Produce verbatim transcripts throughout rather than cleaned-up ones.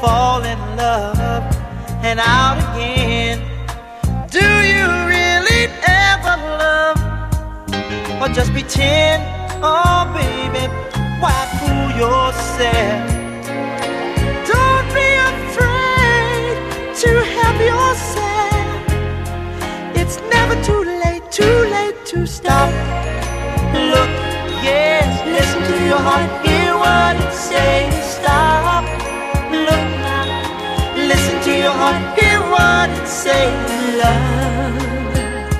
fall in love and out again. Do you really ever love, or just pretend? Oh baby, why fool yourself? Don't be afraid to help yourself. It's never too late, too late to stop. Look, yes, listen to your heart, hear what it says. Stop. Look now, listen to your heart, hear what it says. Love,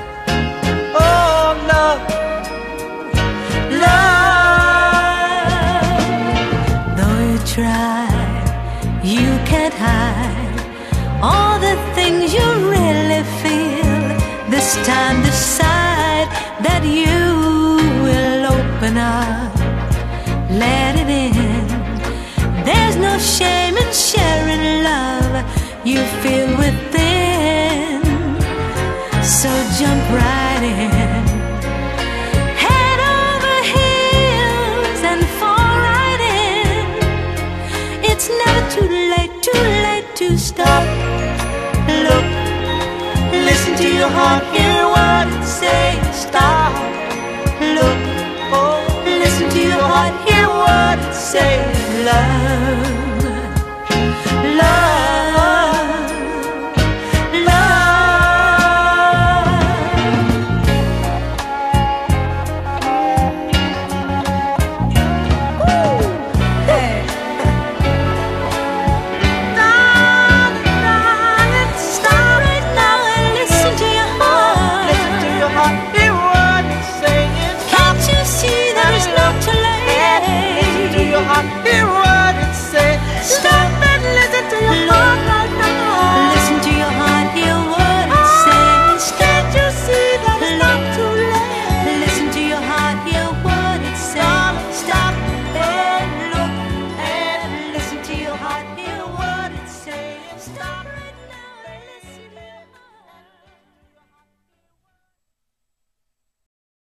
oh love, love. Though you try, you can't hide all the things you really feel. This time decide that you will open up, let it in. There's no shame in sharing love you feel within. So jump right in, head over heels and fall right in. It's never too late, too late to stop. Look, listen to your heart, hear what it says. Stop. Look, oh, listen to your heart, hear what it says. Love.